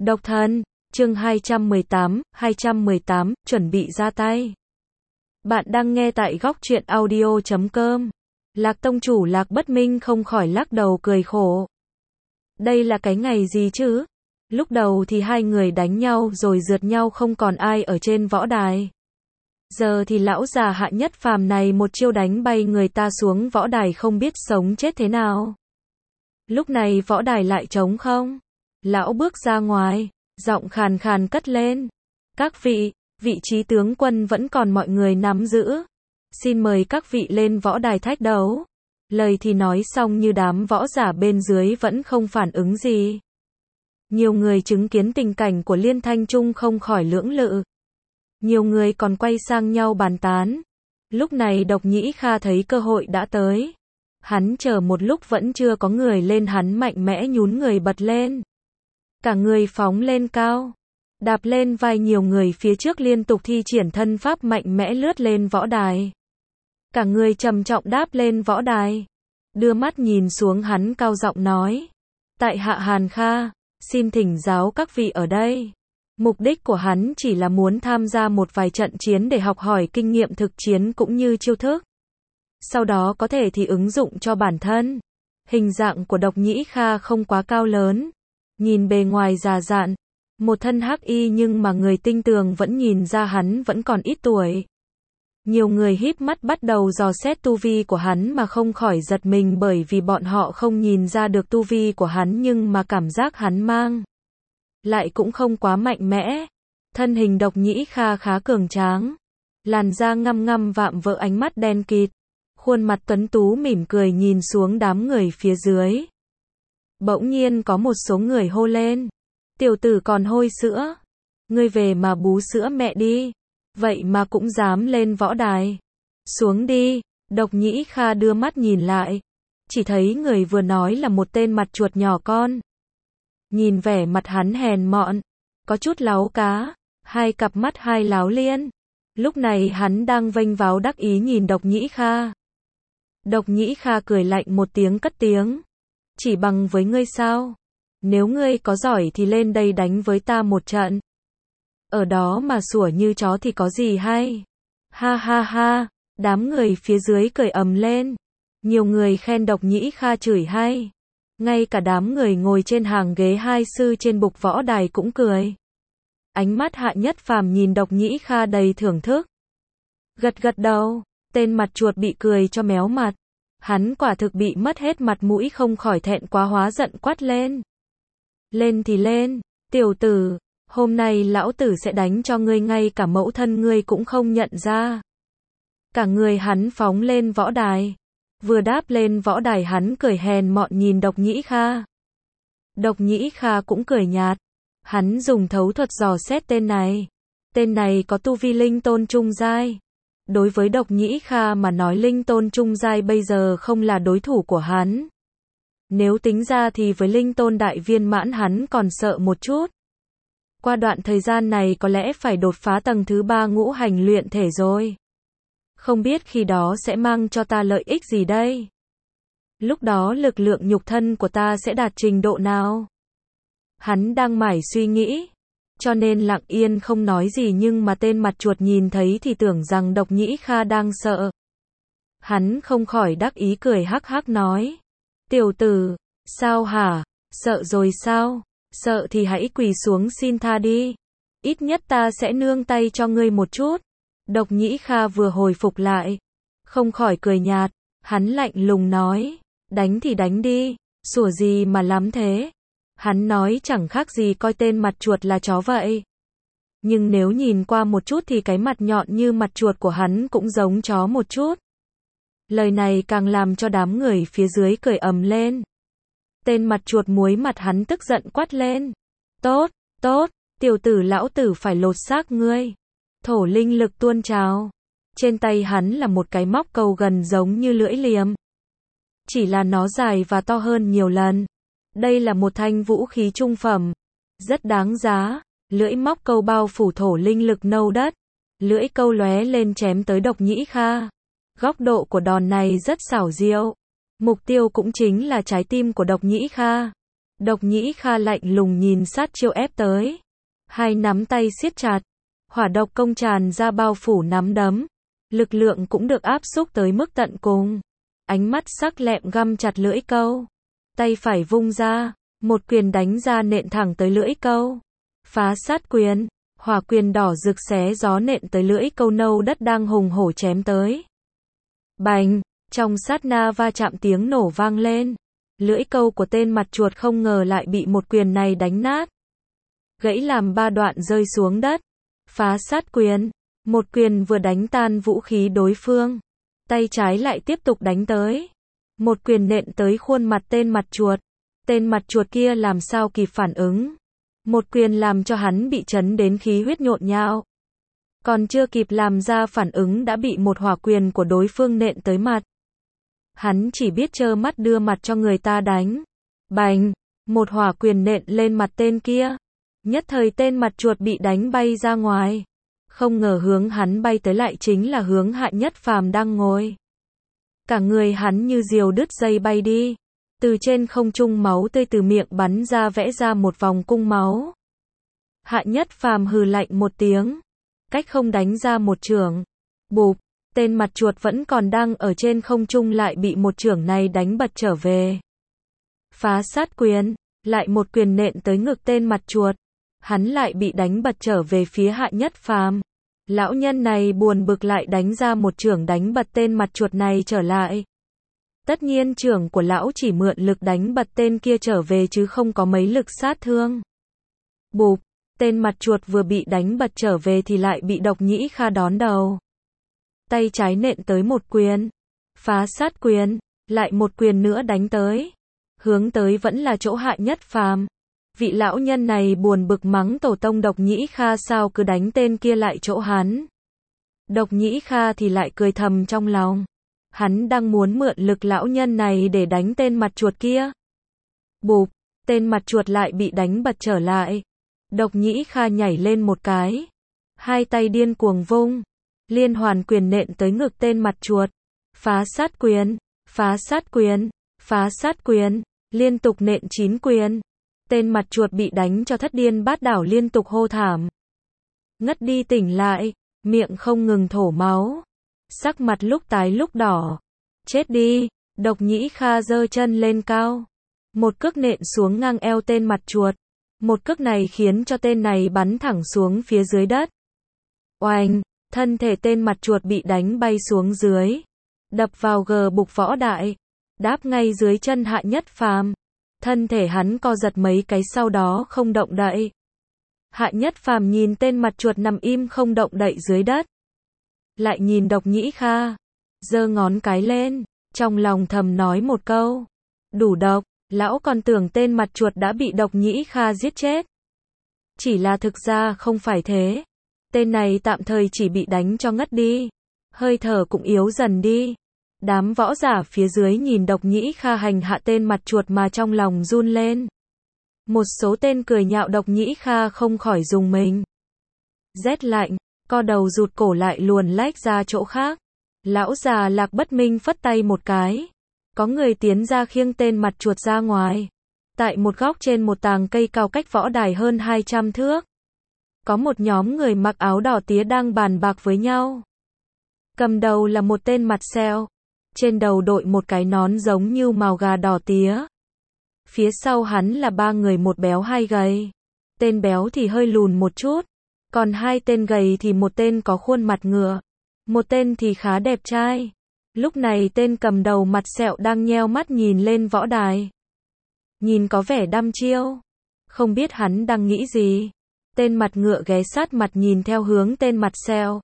Độc thân, chương 218, chuẩn bị ra tay. Bạn đang nghe tại góc truyện audio.com. Lạc tông chủ Lạc Bất Minh không khỏi lắc đầu cười khổ. Đây là cái ngày gì chứ? Lúc đầu thì hai người đánh nhau rồi rượt nhau không còn ai ở trên võ đài. Giờ thì lão già Hạ Nhất Phàm này một chiêu đánh bay người ta xuống võ đài không biết sống chết thế nào. Lúc này võ đài lại trống không. Lão bước ra ngoài, giọng khàn khàn cất lên. Các vị, vị trí tướng quân vẫn còn mọi người nắm giữ. Xin mời các vị lên võ đài thách đấu. Lời thì nói xong như đám võ giả bên dưới vẫn không phản ứng gì. Nhiều người chứng kiến tình cảnh của Liên Thanh Trung không khỏi lưỡng lự. Nhiều người còn quay sang nhau bàn tán. Lúc này Độc Nhĩ Kha thấy cơ hội đã tới. Hắn chờ một lúc vẫn chưa có người lên, hắn mạnh mẽ nhún người bật lên. Cả người phóng lên cao, đạp lên vai nhiều người phía trước liên tục thi triển thân pháp mạnh mẽ lướt lên võ đài. Cả người trầm trọng đáp lên võ đài, đưa mắt nhìn xuống hắn cao giọng nói. Tại hạ Hàn Kha, xin thỉnh giáo các vị ở đây. Mục đích của hắn chỉ là muốn tham gia một vài trận chiến để học hỏi kinh nghiệm thực chiến cũng như chiêu thức. Sau đó có thể thì ứng dụng cho bản thân. Hình dạng của Độc Nhĩ Kha không quá cao lớn. Nhìn bề ngoài già dặn, một thân hắc y nhưng mà người tinh tường vẫn nhìn ra hắn vẫn còn ít tuổi. Nhiều người híp mắt bắt đầu dò xét tu vi của hắn mà không khỏi giật mình bởi vì bọn họ không nhìn ra được tu vi của hắn nhưng mà cảm giác hắn mang lại cũng không quá mạnh mẽ. Thân hình Độc Nhĩ Kha khá cường tráng, làn da ngăm ngăm vạm vỡ, ánh mắt đen kịt, khuôn mặt tuấn tú mỉm cười nhìn xuống đám người phía dưới. Bỗng nhiên có một số người hô lên. Tiểu tử còn hôi sữa. Ngươi về mà bú sữa mẹ đi. Vậy mà cũng dám lên võ đài. Xuống đi. Độc Nhĩ Kha đưa mắt nhìn lại. Chỉ thấy người vừa nói là một tên mặt chuột nhỏ con. Nhìn vẻ mặt hắn hèn mọn, có chút láu cá, hai cặp mắt hai láo liên. Lúc này hắn đang vênh váo đắc ý nhìn Độc Nhĩ Kha. Độc Nhĩ Kha cười lạnh một tiếng cất tiếng. Chỉ bằng với ngươi sao? Nếu ngươi có giỏi thì lên đây đánh với ta một trận. Ở đó mà sủa như chó thì có gì hay? Ha ha ha, đám người phía dưới cười ầm lên. Nhiều người khen Độc Nhĩ Kha chửi hay. Ngay cả đám người ngồi trên hàng ghế hai sư trên bục võ đài cũng cười. Ánh mắt Hạ Nhất Phàm nhìn Độc Nhĩ Kha đầy thưởng thức. Gật gật đầu, tên mặt chuột bị cười cho méo mặt. Hắn quả thực bị mất hết mặt mũi không khỏi thẹn quá hóa giận quát lên. Lên thì lên, tiểu tử, hôm nay lão tử sẽ đánh cho ngươi ngay cả mẫu thân ngươi cũng không nhận ra. Cả người hắn phóng lên võ đài. Vừa đáp lên võ đài hắn cười hèn mọn nhìn Độc Nhĩ Kha. Độc Nhĩ Kha cũng cười nhạt. Hắn dùng thấu thuật dò xét tên này. Tên này có tu vi linh tôn trung giai. Đối với Độc Nhĩ Kha mà nói linh tôn trung giai bây giờ không là đối thủ của hắn. Nếu tính ra thì với linh tôn đại viên mãn hắn còn sợ một chút. Qua đoạn thời gian này có lẽ phải đột phá tầng thứ 3 ngũ hành luyện thể rồi. Không biết khi đó sẽ mang cho ta lợi ích gì đây? Lúc đó lực lượng nhục thân của ta sẽ đạt trình độ nào? Hắn đang mải suy nghĩ. Cho nên lặng yên không nói gì nhưng mà tên mặt chuột nhìn thấy thì tưởng rằng Độc Nhĩ Kha đang sợ. Hắn không khỏi đắc ý cười hắc hắc nói. Tiểu tử, sao hả? Sợ rồi sao? Sợ thì hãy quỳ xuống xin tha đi. Ít nhất ta sẽ nương tay cho ngươi một chút. Độc Nhĩ Kha vừa hồi phục lại. Không khỏi cười nhạt. Hắn lạnh lùng nói. Đánh thì đánh đi. Sủa gì mà lắm thế? Hắn nói chẳng khác gì coi tên mặt chuột là chó vậy. Nhưng nếu nhìn qua một chút thì cái mặt nhọn như mặt chuột của hắn cũng giống chó một chút. Lời này càng làm cho đám người phía dưới cười ầm lên. Tên mặt chuột muối mặt hắn tức giận quát lên. Tốt, tốt, tiểu tử lão tử phải lột xác ngươi. Thổ linh lực tuôn trào. Trên tay hắn là một cái móc câu gần giống như lưỡi liềm. Chỉ là nó dài và to hơn nhiều lần. Đây là một thanh vũ khí trung phẩm. Rất đáng giá. Lưỡi móc câu bao phủ thổ linh lực nâu đất. Lưỡi câu lóe lên chém tới Độc Nhĩ Kha. Góc độ của đòn này rất xảo diệu. Mục tiêu cũng chính là trái tim của Độc Nhĩ Kha. Độc Nhĩ Kha lạnh lùng nhìn sát chiêu ép tới. Hai nắm tay siết chặt. Hỏa độc công tràn ra bao phủ nắm đấm. Lực lượng cũng được áp xúc tới mức tận cùng. Ánh mắt sắc lẹm găm chặt lưỡi câu. Tay phải vung ra. Một quyền đánh ra nện thẳng tới lưỡi câu. Phá sát quyền. Hỏa quyền đỏ rực xé gió nện tới lưỡi câu nâu đất đang hùng hổ chém tới. Bành. Trong sát na va chạm tiếng nổ vang lên. Lưỡi câu của tên mặt chuột không ngờ lại bị một quyền này đánh nát. Gãy làm 3 đoạn rơi xuống đất. Phá sát quyền. Một quyền vừa đánh tan vũ khí đối phương. Tay trái lại tiếp tục đánh tới. Một quyền nện tới khuôn mặt tên mặt chuột. Tên mặt chuột kia làm sao kịp phản ứng. Một quyền làm cho hắn bị chấn đến khí huyết nhộn nhạo. Còn chưa kịp làm ra phản ứng đã bị một hỏa quyền của đối phương nện tới mặt. Hắn chỉ biết trơ mắt đưa mặt cho người ta đánh. Bành, một hỏa quyền nện lên mặt tên kia. Nhất thời tên mặt chuột bị đánh bay ra ngoài. Không ngờ hướng hắn bay tới lại chính là hướng Hạ Nhất Phàm đang ngồi. Cả người hắn như diều đứt dây bay đi. Từ trên không trung máu tươi từ miệng bắn ra vẽ ra một vòng cung máu. Hạ Nhất Phàm hừ lạnh một tiếng. Cách không đánh ra một chưởng. Bụp. Tên mặt chuột vẫn còn đang ở trên không trung lại bị một chưởng này đánh bật trở về. Phá sát quyền, lại một quyền nện tới ngực tên mặt chuột. Hắn lại bị đánh bật trở về phía Hạ Nhất Phàm. Lão nhân này buồn bực lại đánh ra một chưởng đánh bật tên mặt chuột này trở lại. Tất nhiên chưởng của lão chỉ mượn lực đánh bật tên kia trở về chứ không có mấy lực sát thương. Bụp, tên mặt chuột vừa bị đánh bật trở về thì lại bị Độc Nhĩ Kha đón đầu. Tay trái nện tới một quyền. Phá sát quyền, lại một quyền nữa đánh tới. Hướng tới vẫn là chỗ Hạ Nhất Phàm. Vị lão nhân này buồn bực mắng tổ tông Độc Nhĩ Kha sao cứ đánh tên kia lại chỗ hắn. Độc Nhĩ Kha thì lại cười thầm trong lòng. Hắn đang muốn mượn lực lão nhân này để đánh tên mặt chuột kia. Bụp, tên mặt chuột lại bị đánh bật trở lại. Độc Nhĩ Kha nhảy lên một cái. Hai tay điên cuồng vung. Liên hoàn quyền nện tới ngực tên mặt chuột. Phá sát quyền, phá sát quyền, phá sát quyền, liên tục nện 9 quyền. Tên mặt chuột bị đánh cho thất điên bát đảo liên tục hô thảm. Ngất đi tỉnh lại, miệng không ngừng thổ máu. Sắc mặt lúc tái lúc đỏ. Chết đi, Độc Nhĩ Kha giơ chân lên cao. Một cước nện xuống ngang eo tên mặt chuột. Một cước này khiến cho tên này bắn thẳng xuống phía dưới đất. Oanh, thân thể tên mặt chuột bị đánh bay xuống dưới. Đập vào gờ bục võ đại. Đáp ngay dưới chân Hạ Nhất Phàm. Thân thể hắn co giật mấy cái sau đó không động đậy. Hạ Nhất Phàm nhìn tên mặt chuột nằm im không động đậy dưới đất. Lại nhìn Độc Nhĩ Kha. Giơ ngón cái lên. Trong lòng thầm nói một câu. Đủ độc, lão còn tưởng tên mặt chuột đã bị Độc Nhĩ Kha giết chết. Chỉ là thực ra không phải thế. Tên này tạm thời chỉ bị đánh cho ngất đi. Hơi thở cũng yếu dần đi. Đám võ giả phía dưới nhìn Độc Nhĩ Kha hành hạ tên mặt chuột mà trong lòng run lên. Một số tên cười nhạo Độc Nhĩ Kha không khỏi rùng mình. Rét lạnh, co đầu rụt cổ lại luồn lách ra chỗ khác. Lão già Lạc Bất Minh phất tay một cái. Có người tiến ra khiêng tên mặt chuột ra ngoài. Tại một góc trên một tàng cây cao cách võ đài hơn 200 thước. Có một nhóm người mặc áo đỏ tía đang bàn bạc với nhau. Cầm đầu là một tên mặt sẹo. Trên đầu đội một cái nón giống như mào gà đỏ tía. Phía sau hắn là 3 người, một béo hai gầy. Tên béo thì hơi lùn một chút. Còn 2 tên gầy thì một tên có khuôn mặt ngựa. Một tên thì khá đẹp trai. Lúc này tên cầm đầu mặt sẹo đang nheo mắt nhìn lên võ đài. Nhìn có vẻ đăm chiêu. Không biết hắn đang nghĩ gì. Tên mặt ngựa ghé sát mặt nhìn theo hướng tên mặt sẹo.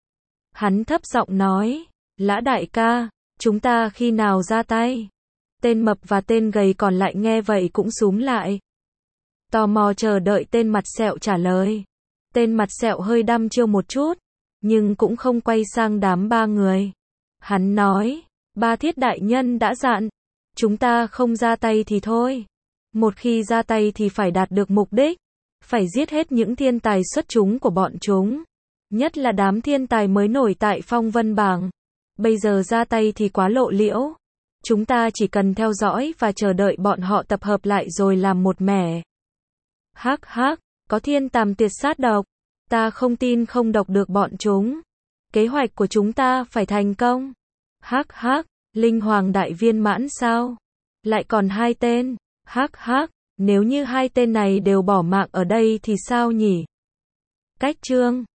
Hắn thấp giọng nói. Lã đại ca, chúng ta khi nào ra tay? Tên mập và tên gầy còn lại nghe vậy cũng xúm lại. Tò mò chờ đợi tên mặt sẹo trả lời. Tên mặt sẹo hơi đăm chiêu một chút. Nhưng cũng không quay sang đám 3 người. Hắn nói. Ba Thiết đại nhân đã dặn. Chúng ta không ra tay thì thôi. Một khi ra tay thì phải đạt được mục đích. Phải giết hết những thiên tài xuất chúng của bọn chúng. Nhất là đám thiên tài mới nổi tại phong vân bảng. Bây giờ ra tay thì quá lộ liễu. Chúng ta chỉ cần theo dõi và chờ đợi bọn họ tập hợp lại rồi làm một mẻ. Hắc hắc, có thiên tàm tuyệt sát độc. Ta không tin không độc được bọn chúng. Kế hoạch của chúng ta phải thành công. Hắc hắc, linh hoàng đại viên mãn sao? Lại còn 2 tên. Hắc hắc, nếu như 2 tên này đều bỏ mạng ở đây thì sao nhỉ? Cách chương